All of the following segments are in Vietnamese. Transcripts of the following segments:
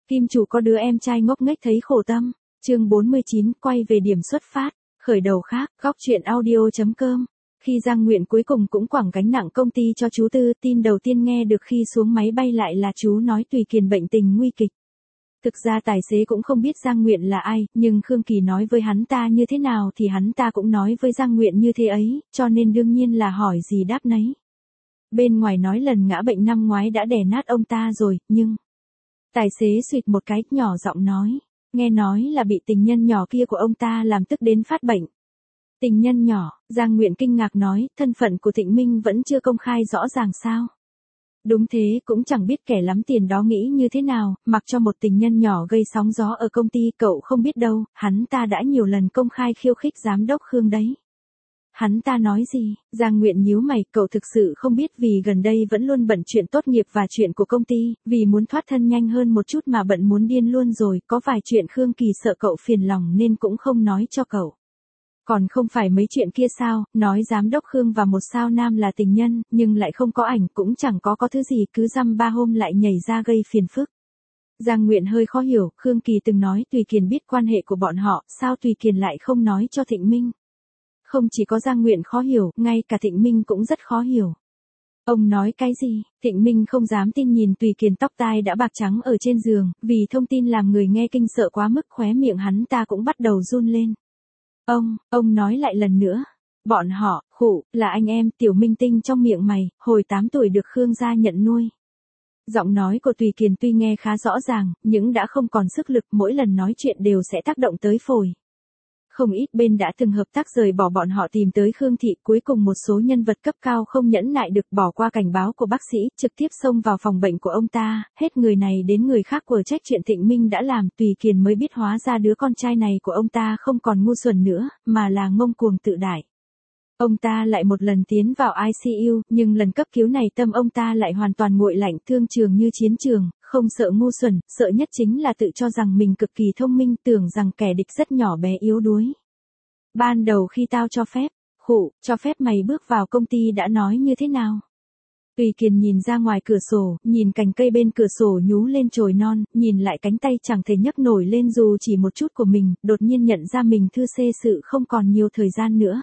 Kim chủ có đứa em trai ngốc nghếch thấy khổ tâm. Chương 49, quay về điểm xuất phát. Khởi đầu khác, góc chuyện audio.com. Khi Giang Nguyện cuối cùng cũng quẳng gánh nặng công ty cho chú Tư, tin đầu tiên nghe được khi xuống máy bay lại là chú nói Tùy Kiền bệnh tình nguy kịch. Thực ra tài xế cũng không biết Giang Nguyện là ai, nhưng Khương Kỳ nói với hắn ta như thế nào thì hắn ta cũng nói với Giang Nguyện như thế ấy, cho nên đương nhiên là hỏi gì đáp nấy. Bên ngoài nói lần ngã bệnh năm ngoái đã đè nát ông ta rồi, nhưng... Tài xế xụt một cái, nhỏ giọng nói. Nghe nói là bị tình nhân nhỏ kia của ông ta làm tức đến phát bệnh. Tình nhân nhỏ, Giang Nguyện kinh ngạc nói, thân phận của Thịnh Minh vẫn chưa công khai rõ ràng sao. Đúng thế, cũng chẳng biết kẻ lắm tiền đó nghĩ như thế nào, mặc cho một tình nhân nhỏ gây sóng gió ở công ty, cậu không biết đâu, hắn ta đã nhiều lần công khai khiêu khích giám đốc Khương đấy. Hắn ta nói gì? Giang Nguyện nhíu mày, cậu thực sự không biết vì gần đây vẫn luôn bận chuyện tốt nghiệp và chuyện của công ty, vì muốn thoát thân nhanh hơn một chút mà bận muốn điên luôn rồi, có vài chuyện Khương Kỳ sợ cậu phiền lòng nên cũng không nói cho cậu. Còn không phải mấy chuyện kia sao, nói giám đốc Khương và một sao nam là tình nhân, nhưng lại không có ảnh, cũng chẳng có thứ gì, cứ dăm ba hôm lại nhảy ra gây phiền phức. Giang Nguyện hơi khó hiểu, Khương Kỳ từng nói Tùy Kiền biết quan hệ của bọn họ, sao Tùy Kiền lại không nói cho Thịnh Minh? Không chỉ có Giang Nguyện khó hiểu, ngay cả Thịnh Minh cũng rất khó hiểu. Ông nói cái gì? Thịnh Minh không dám tin nhìn Tùy Kiền tóc tai đã bạc trắng ở trên giường, vì thông tin làm người nghe kinh sợ quá mức, khóe miệng hắn ta cũng bắt đầu run lên. Ông nói lại lần nữa. Bọn họ, là anh em, tiểu minh tinh trong miệng mày, hồi 8 tuổi được Khương gia nhận nuôi. Giọng nói của Tùy Kiền tuy nghe khá rõ ràng, nhưng đã không còn sức lực, mỗi lần nói chuyện đều sẽ tác động tới phổi. Không ít bên đã từng hợp tác rời bỏ bọn họ tìm tới Khương thị, cuối cùng một số nhân vật cấp cao không nhẫn nại được bỏ qua cảnh báo của bác sĩ, trực tiếp xông vào phòng bệnh của ông ta, hết người này đến người khác quở trách chuyện Thịnh Minh đã làm, Tùy Kiền mới biết hóa ra đứa con trai này của ông ta không còn ngu xuẩn nữa, mà là ngông cuồng tự đại. Ông ta lại một lần tiến vào ICU, nhưng lần cấp cứu này tâm ông ta lại hoàn toàn nguội lạnh, thương trường như chiến trường, không sợ ngu xuẩn, sợ nhất chính là tự cho rằng mình cực kỳ thông minh, tưởng rằng kẻ địch rất nhỏ bé yếu đuối. Ban đầu khi tao cho phép, cho phép mày bước vào công ty đã nói như thế nào? Tùy Kiền nhìn ra ngoài cửa sổ, nhìn cành cây bên cửa sổ nhú lên chồi non, nhìn lại cánh tay chẳng thể nhấc nổi lên dù chỉ một chút của mình, đột nhiên nhận ra mình thư xê sự không còn nhiều thời gian nữa.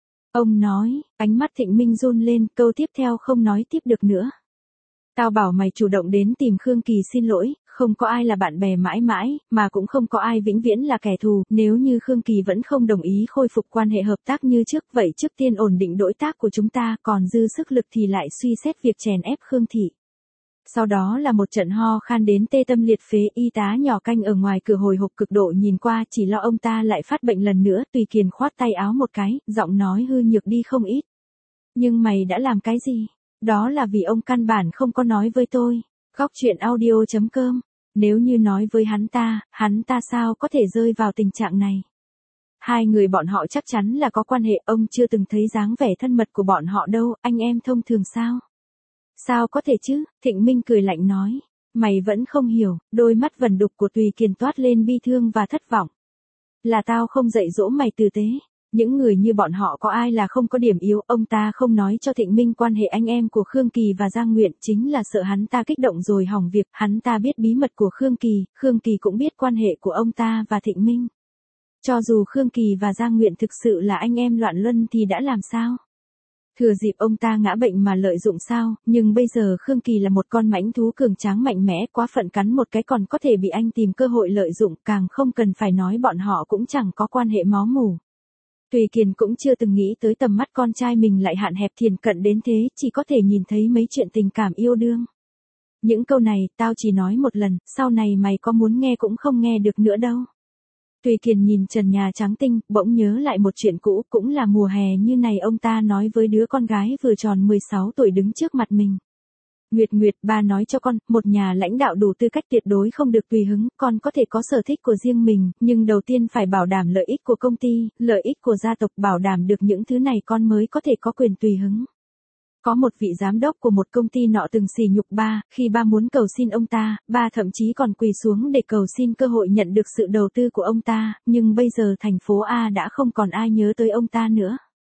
Ông nói, ánh mắt Thịnh Minh run lên, câu tiếp theo không nói tiếp được nữa. Tao bảo mày chủ động đến tìm Khương Kỳ xin lỗi, không có ai là bạn bè mãi mãi, mà cũng không có ai vĩnh viễn là kẻ thù, nếu như Khương Kỳ vẫn không đồng ý khôi phục quan hệ hợp tác như trước, vậy trước tiên ổn định đối tác của chúng ta, còn dư sức lực thì lại suy xét việc chèn ép Khương thị. Sau đó là một trận ho khan đến tê tâm liệt phế, y tá nhỏ canh ở ngoài cửa hồi hộp cực độ nhìn qua, chỉ lo ông ta lại phát bệnh lần nữa. Tùy Kiền khoát tay áo một cái, giọng nói hư nhược đi không ít. Nhưng mày đã làm cái gì? Đó là vì ông căn bản không có nói với tôi. Góc chuyện audio.com. Nếu như nói với hắn ta sao có thể rơi vào tình trạng này? Hai người bọn họ chắc chắn là có quan hệ, ông chưa từng thấy dáng vẻ thân mật của bọn họ đâu, anh em thông thường sao? Sao có thể chứ? Thịnh Minh cười lạnh nói. Mày vẫn không hiểu, đôi mắt vẩn đục của Tùy Kiền toát lên bi thương và thất vọng. Là tao không dạy dỗ mày tử tế. Những người như bọn họ có ai là không có điểm yếu, ông ta không nói cho Thịnh Minh quan hệ anh em của Khương Kỳ và Giang Nguyện chính là sợ hắn ta kích động rồi hỏng việc, hắn ta biết bí mật của Khương Kỳ cũng biết quan hệ của ông ta và Thịnh Minh. Cho dù Khương Kỳ và Giang Nguyện thực sự là anh em loạn luân thì đã làm sao? Thừa dịp ông ta ngã bệnh mà lợi dụng sao, nhưng bây giờ Khương Kỳ là một con mãnh thú cường tráng mạnh mẽ, quá phận cắn một cái còn có thể bị anh tìm cơ hội lợi dụng, càng không cần phải nói bọn họ cũng chẳng có quan hệ máu mủ. Tùy Kiền cũng chưa từng nghĩ tới tầm mắt con trai mình lại hạn hẹp thiển cận đến thế, chỉ có thể nhìn thấy mấy chuyện tình cảm yêu đương. Những câu này, tao chỉ nói một lần, sau này mày có muốn nghe cũng không nghe được nữa đâu. Tùy Kiền nhìn trần nhà trắng tinh, bỗng nhớ lại một chuyện cũ, cũng là mùa hè như này ông ta nói với đứa con gái vừa tròn 16 tuổi đứng trước mặt mình. Nguyệt, ba nói cho con, một nhà lãnh đạo đủ tư cách tuyệt đối không được tùy hứng, con có thể có sở thích của riêng mình, nhưng đầu tiên phải bảo đảm lợi ích của công ty, lợi ích của gia tộc, bảo đảm được những thứ này con mới có thể có quyền tùy hứng. Có một vị giám đốc của một công ty nọ từng sỉ nhục ba, khi ba muốn cầu xin ông ta, ba thậm chí còn quỳ xuống để cầu xin cơ hội nhận được sự đầu tư của ông ta, nhưng bây giờ thành phố A đã không còn ai nhớ tới ông ta nữa.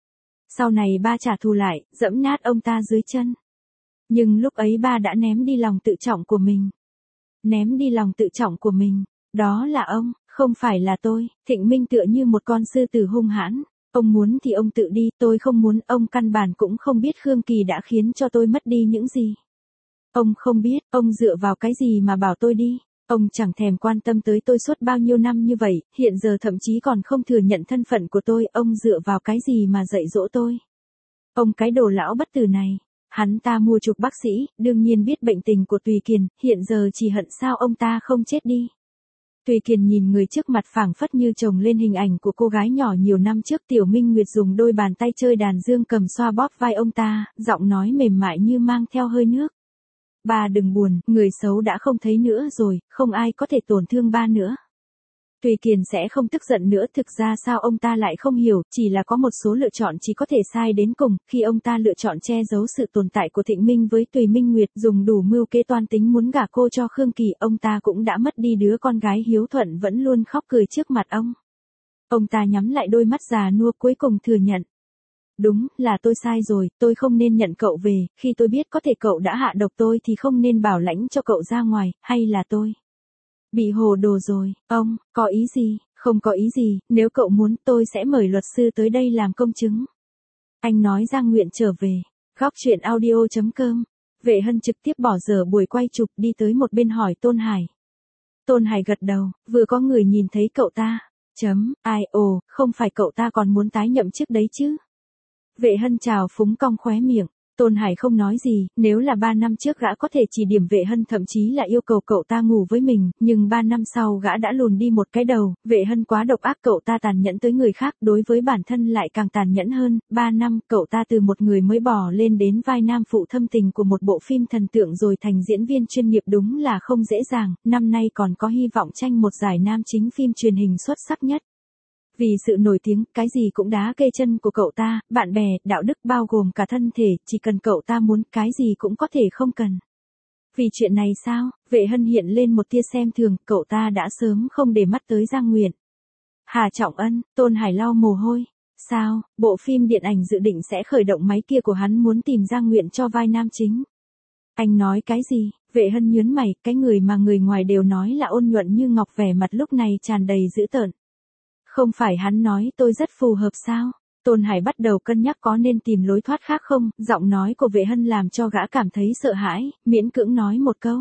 Sau này ba trả thù lại, giẫm nát ông ta dưới chân. Nhưng lúc ấy ba đã ném đi lòng tự trọng của mình. ném đi lòng tự trọng của mình. Đó là ông, không phải là tôi. Thịnh Minh tựa như một con sư tử hung hãn. Ông muốn thì ông tự đi, tôi không muốn. Ông căn bản cũng không biết Khương Kỳ đã khiến cho tôi mất đi những gì. Ông không biết, ông dựa vào cái gì mà bảo tôi đi. Ông chẳng thèm quan tâm tới tôi suốt bao nhiêu năm như vậy, hiện giờ thậm chí còn không thừa nhận thân phận của tôi. Ông dựa vào cái gì mà dạy dỗ tôi? Ông cái đồ lão bất tử này. Hắn ta mua chuộc bác sĩ, đương nhiên biết bệnh tình của Tùy Kiền, hiện giờ chỉ hận sao ông ta không chết đi. Tùy Kiền nhìn người trước mặt phảng phất như chồng lên hình ảnh của cô gái nhỏ nhiều năm trước. Tiểu Minh Nguyệt dùng đôi bàn tay chơi đàn dương cầm xoa bóp vai ông ta, giọng nói mềm mại như mang theo hơi nước. Ba đừng buồn, người xấu đã không thấy nữa rồi, không ai có thể tổn thương ba nữa. Tùy Kiền sẽ không tức giận nữa. Thực ra sao ông ta lại không hiểu, chỉ là có một số lựa chọn chỉ có thể sai đến cùng. Khi ông ta lựa chọn che giấu sự tồn tại của Thịnh Minh với Tùy Minh Nguyệt, dùng đủ mưu kế toan tính muốn gả cô cho Khương Kỳ, ông ta cũng đã mất đi đứa con gái hiếu thuận vẫn luôn khóc cười trước mặt ông. Ông ta nhắm lại đôi mắt già nua cuối cùng thừa nhận. Đúng, là tôi sai rồi, tôi không nên nhận cậu về, khi tôi biết có thể cậu đã hạ độc tôi thì không nên bảo lãnh cho cậu ra ngoài, hay là tôi bị hồ đồ rồi. Ông, có ý gì? Không có ý gì, nếu cậu muốn tôi sẽ mời luật sư tới đây làm công chứng. Anh nói Giang Nguyện trở về. Góc truyện audio.com. Vệ Hân trực tiếp bỏ dở buổi quay chụp đi tới một bên hỏi Tôn Hải. Tôn Hải gật đầu, vừa có người nhìn thấy cậu ta. Không phải cậu ta còn muốn tái nhậm chức đấy chứ. Vệ Hân chào phúng cong khóe miệng. Tôn Hải không nói gì, nếu là 3 năm trước gã có thể chỉ điểm Vệ Hân, thậm chí là yêu cầu cậu ta ngủ với mình, nhưng 3 năm sau gã đã lùn đi một cái đầu. Vệ Hân quá độc ác, cậu ta tàn nhẫn tới người khác, đối với bản thân lại càng tàn nhẫn hơn. 3 năm, cậu ta từ một người mới bò lên đến vai nam phụ thâm tình của một bộ phim thần tượng rồi thành diễn viên chuyên nghiệp, đúng là không dễ dàng. Năm nay còn có hy vọng tranh một giải nam chính phim truyền hình xuất sắc nhất. Vì sự nổi tiếng, cái gì cũng đá kê chân của cậu ta, bạn bè, đạo đức bao gồm cả thân thể, chỉ cần cậu ta muốn, cái gì cũng có thể không cần. Vì chuyện này sao? Vệ Hân hiện lên một tia xem thường, cậu ta đã sớm không để mắt tới Giang Nguyện. Hà Trọng Ân, Tôn Hải lau mồ hôi. Sao, bộ phim điện ảnh dự định sẽ khởi động máy kia của hắn muốn tìm Giang Nguyện cho vai nam chính. Anh nói cái gì? Vệ Hân nhớn mày, cái người mà người ngoài đều nói là ôn nhuận như ngọc, vẻ mặt lúc này tràn đầy dữ tợn. Không phải hắn nói tôi rất phù hợp sao? Tôn Hải bắt đầu cân nhắc có nên tìm lối thoát khác không, giọng nói của Vệ Hân làm cho gã cảm thấy sợ hãi, miễn cưỡng nói một câu.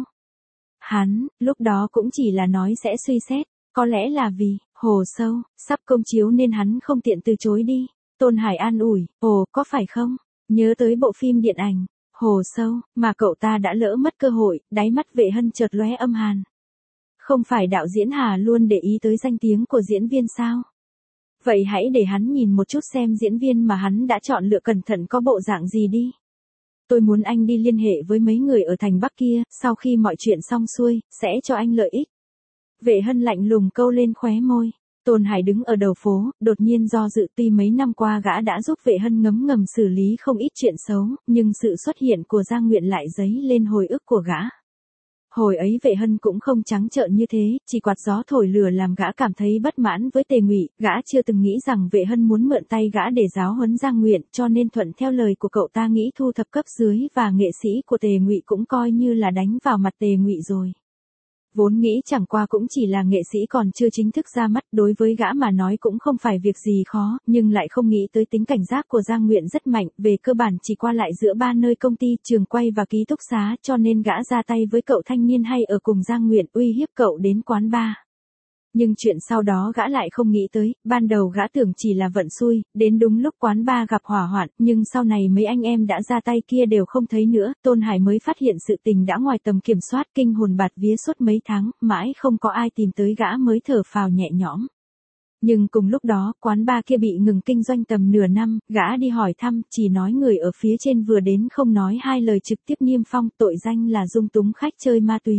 Hắn, lúc đó cũng chỉ là nói sẽ suy xét, có lẽ là vì, Hồ Sâu, sắp công chiếu nên hắn không tiện từ chối đi. Tôn Hải an ủi, ồ, có phải không? Nhớ tới bộ phim điện ảnh, Hồ Sâu, mà cậu ta đã lỡ mất cơ hội, đáy mắt Vệ Hân chợt lóe âm hàn. Không phải đạo diễn Hà luôn để ý tới danh tiếng của diễn viên sao? Vậy hãy để hắn nhìn một chút xem diễn viên mà hắn đã chọn lựa cẩn thận có bộ dạng gì đi. Tôi muốn anh đi liên hệ với mấy người ở thành Bắc kia, sau khi mọi chuyện xong xuôi, sẽ cho anh lợi ích. Vệ Hân lạnh lùng câu lên khóe môi. Tôn Hải đứng ở đầu phố, đột nhiên do dự, tuy mấy năm qua gã đã giúp Vệ Hân ngấm ngầm xử lý không ít chuyện xấu, nhưng sự xuất hiện của Giang Nguyện lại dấy lên hồi ức của gã. Hồi ấy Vệ Hân cũng không trắng trợn như thế, chỉ quạt gió thổi lửa làm gã cảm thấy bất mãn với Tề Ngụy, gã chưa từng nghĩ rằng Vệ Hân muốn mượn tay gã để giáo huấn Giang Nguyện, cho nên thuận theo lời của cậu ta nghĩ thu thập cấp dưới và nghệ sĩ của Tề Ngụy cũng coi như là đánh vào mặt Tề Ngụy rồi. Vốn nghĩ chẳng qua cũng chỉ là nghệ sĩ còn chưa chính thức ra mắt, đối với gã mà nói cũng không phải việc gì khó, nhưng lại không nghĩ tới tính cảnh giác của Giang Nguyện rất mạnh, về cơ bản chỉ qua lại giữa 3 nơi công ty, trường quay và ký túc xá, cho nên gã ra tay với cậu thanh niên hay ở cùng Giang Nguyện, uy hiếp cậu đến quán bar. Nhưng chuyện sau đó gã lại không nghĩ tới, ban đầu gã tưởng chỉ là vận xui, đến đúng lúc quán bar gặp hỏa hoạn, nhưng sau này mấy anh em đã ra tay kia đều không thấy nữa, Tôn Hải mới phát hiện sự tình đã ngoài tầm kiểm soát, kinh hồn bạt vía suốt mấy tháng, mãi không có ai tìm tới gã mới thở phào nhẹ nhõm. Nhưng cùng lúc đó, quán bar kia bị ngừng kinh doanh tầm nửa năm, gã đi hỏi thăm, chỉ nói người ở phía trên vừa đến không nói hai lời trực tiếp niêm phong, tội danh là dung túng khách chơi ma túy.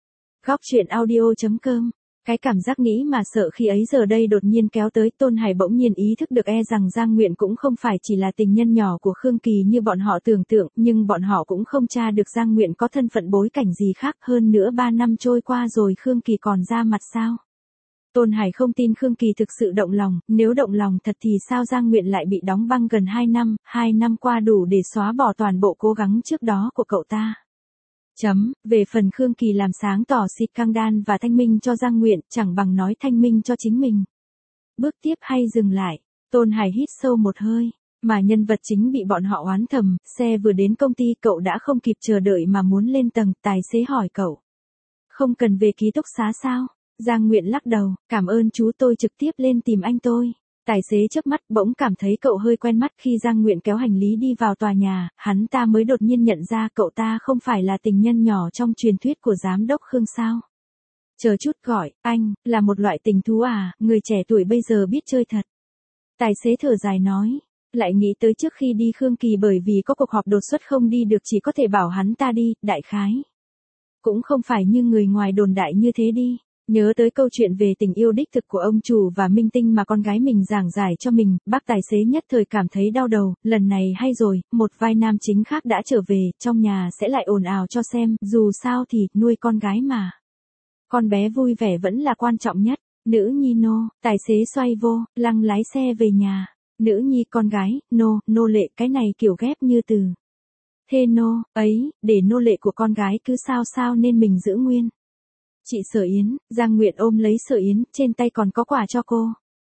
Góc truyện audio.com. Cái cảm giác nghĩ mà sợ khi ấy giờ đây đột nhiên kéo tới, Tôn Hải bỗng nhiên ý thức được rằng Giang Nguyện cũng không phải chỉ là tình nhân nhỏ của Khương Kỳ như bọn họ tưởng tượng, nhưng bọn họ cũng không tra được Giang Nguyện có thân phận bối cảnh gì khác, hơn nữa 3 năm trôi qua rồi Khương Kỳ còn ra mặt sao? Tôn Hải không tin Khương Kỳ thực sự động lòng, nếu động lòng thật thì sao Giang Nguyện lại bị đóng băng gần 2 năm qua đủ để xóa bỏ toàn bộ cố gắng trước đó của cậu ta. Về phần Khương Kỳ làm sáng tỏ xịt căng đan và thanh minh cho Giang Nguyện, chẳng bằng nói thanh minh cho chính mình. Bước tiếp hay dừng lại, Tôn Hải hít sâu một hơi, mà nhân vật chính bị bọn họ oán thầm, xe vừa đến công ty cậu đã không kịp chờ đợi mà muốn lên tầng, tài xế hỏi cậu. Không cần về ký túc xá sao? Giang Nguyện lắc đầu, cảm ơn chú, tôi trực tiếp lên tìm anh tôi. Tài xế chớp mắt bỗng cảm thấy cậu hơi quen mắt. Khi Giang Nguyện kéo hành lý đi vào tòa nhà, hắn ta mới đột nhiên nhận ra cậu ta không phải là tình nhân nhỏ trong truyền thuyết của giám đốc Khương sao. Chờ chút, gọi, anh, là một loại tình thú à, người trẻ tuổi bây giờ biết chơi thật. Tài xế thở dài nói, lại nghĩ tới trước khi đi Khương Kỳ bởi vì có cuộc họp đột xuất không đi được chỉ có thể bảo hắn ta đi, đại khái. Cũng không phải như người ngoài đồn đại như thế đi. Nhớ tới câu chuyện về tình yêu đích thực của ông chủ và minh tinh mà con gái mình giảng giải cho mình, bác tài xế nhất thời cảm thấy đau đầu, lần này hay rồi, một vai nam chính khác đã trở về, trong nhà sẽ lại ồn ào cho xem, dù sao thì, nuôi con gái mà. Con bé vui vẻ vẫn là quan trọng nhất, nữ nhi nô, tài xế xoay vô, lăng lái xe về nhà, nữ nhi con gái, nô lệ, cái này kiểu ghép như từ. Thê nô, ấy, để nô lệ của con gái cứ sao nên mình giữ nguyên. Chị Sở Yến, Giang Nguyện ôm lấy Sở Yến, trên tay còn có quà cho cô.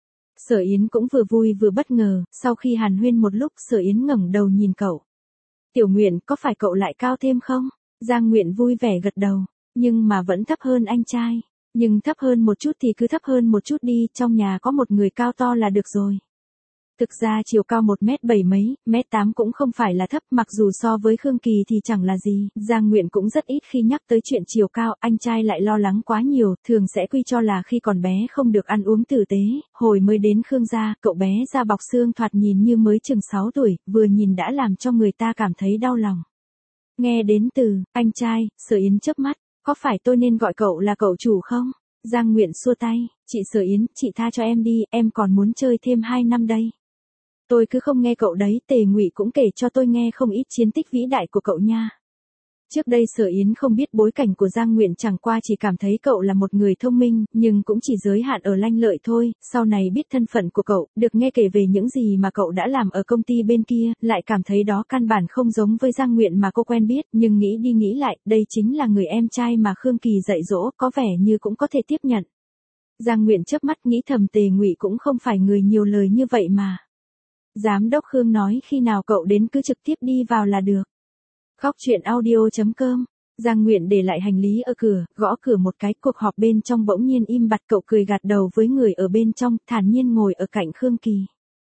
Sở Yến cũng vừa vui vừa bất ngờ, sau khi hàn huyên một lúc Sở Yến ngẩng đầu nhìn cậu. Tiểu Nguyện, có phải cậu lại cao thêm không? Giang Nguyện vui vẻ gật đầu, nhưng mà vẫn thấp hơn anh trai. Nhưng thấp hơn một chút thì cứ thấp hơn một chút đi, trong nhà có một người cao to là được rồi. Thực ra chiều cao 1m7 mấy, 1m8 cũng không phải là thấp, mặc dù so với Khương Kỳ thì chẳng là gì. Giang Nguyện cũng rất ít khi nhắc tới chuyện chiều cao, anh trai lại lo lắng quá nhiều, thường sẽ quy cho là khi còn bé không được ăn uống tử tế. Hồi mới đến Khương gia, cậu bé da bọc xương thoạt nhìn như mới chừng 6 tuổi, vừa nhìn đã làm cho người ta cảm thấy đau lòng. Nghe đến từ, anh trai, Sở Yến chớp mắt, có phải tôi nên gọi cậu là cậu chủ không? Giang Nguyện xua tay, chị Sở Yến, chị tha cho em đi, em còn muốn chơi thêm 2 năm đây. Tôi cứ không nghe cậu đấy, Tề Ngụy cũng kể cho tôi nghe không ít chiến tích vĩ đại của cậu nha. Trước đây Sở Yến không biết bối cảnh của Giang Nguyện, chẳng qua chỉ cảm thấy cậu là một người thông minh, nhưng cũng chỉ giới hạn ở lanh lợi thôi. Sau này biết thân phận của cậu, được nghe kể về những gì mà cậu đã làm ở công ty bên kia, lại cảm thấy đó căn bản không giống với Giang Nguyện mà cô quen biết, nhưng nghĩ đi nghĩ lại, đây chính là người em trai mà Khương Kỳ dạy dỗ, có vẻ như cũng có thể tiếp nhận. Giang Nguyện chớp mắt nghĩ thầm, Tề Ngụy cũng không phải người nhiều lời như vậy mà. Giám đốc Khương nói khi nào cậu đến cứ trực tiếp đi vào là được. Góc truyện audio.com. Giang Nguyện để lại hành lý ở cửa, gõ cửa một cái, cuộc họp bên trong bỗng nhiên im bặt, cậu cười gật đầu với người ở bên trong, thản nhiên ngồi ở cạnh Khương Kỳ.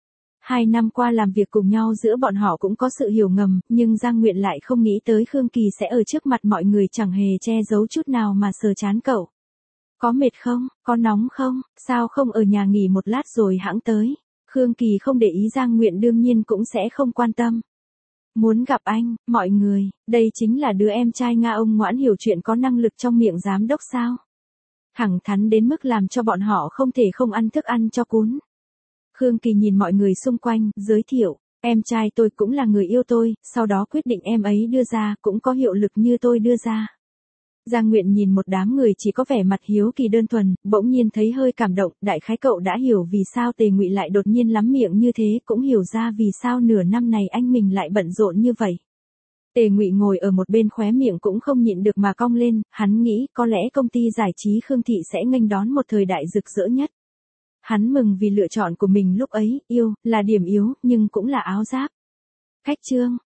2 năm qua làm việc cùng nhau giữa bọn họ cũng có sự hiểu ngầm, nhưng Giang Nguyện lại không nghĩ tới Khương Kỳ sẽ ở trước mặt mọi người chẳng hề che giấu chút nào mà sờ trán cậu. Có mệt không, có nóng không, sao không ở nhà nghỉ một lát rồi hẵng tới. Khương Kỳ không để ý, Giang Nguyện đương nhiên cũng sẽ không quan tâm. Muốn gặp anh, mọi người, đây chính là đứa em trai Nga ông ngoãn hiểu chuyện có năng lực trong miệng giám đốc sao. Thẳng thắn đến mức làm cho bọn họ không thể không ăn thức ăn cho cún. Khương Kỳ nhìn mọi người xung quanh, giới thiệu, em trai tôi cũng là người yêu tôi, sau đó quyết định em ấy đưa ra, cũng có hiệu lực như tôi đưa ra. Giang Nguyện nhìn một đám người chỉ có vẻ mặt hiếu kỳ đơn thuần, bỗng nhiên thấy hơi cảm động, đại khái cậu đã hiểu vì sao Tề Ngụy lại đột nhiên lắm miệng như thế, cũng hiểu ra vì sao nửa năm này anh mình lại bận rộn như vậy. Tề Ngụy ngồi ở một bên khóe miệng cũng không nhịn được mà cong lên, hắn nghĩ có lẽ công ty giải trí Khương Thị sẽ nghênh đón một thời đại rực rỡ nhất. Hắn mừng vì lựa chọn của mình lúc ấy, yêu, là điểm yếu, nhưng cũng là áo giáp. Khách trương.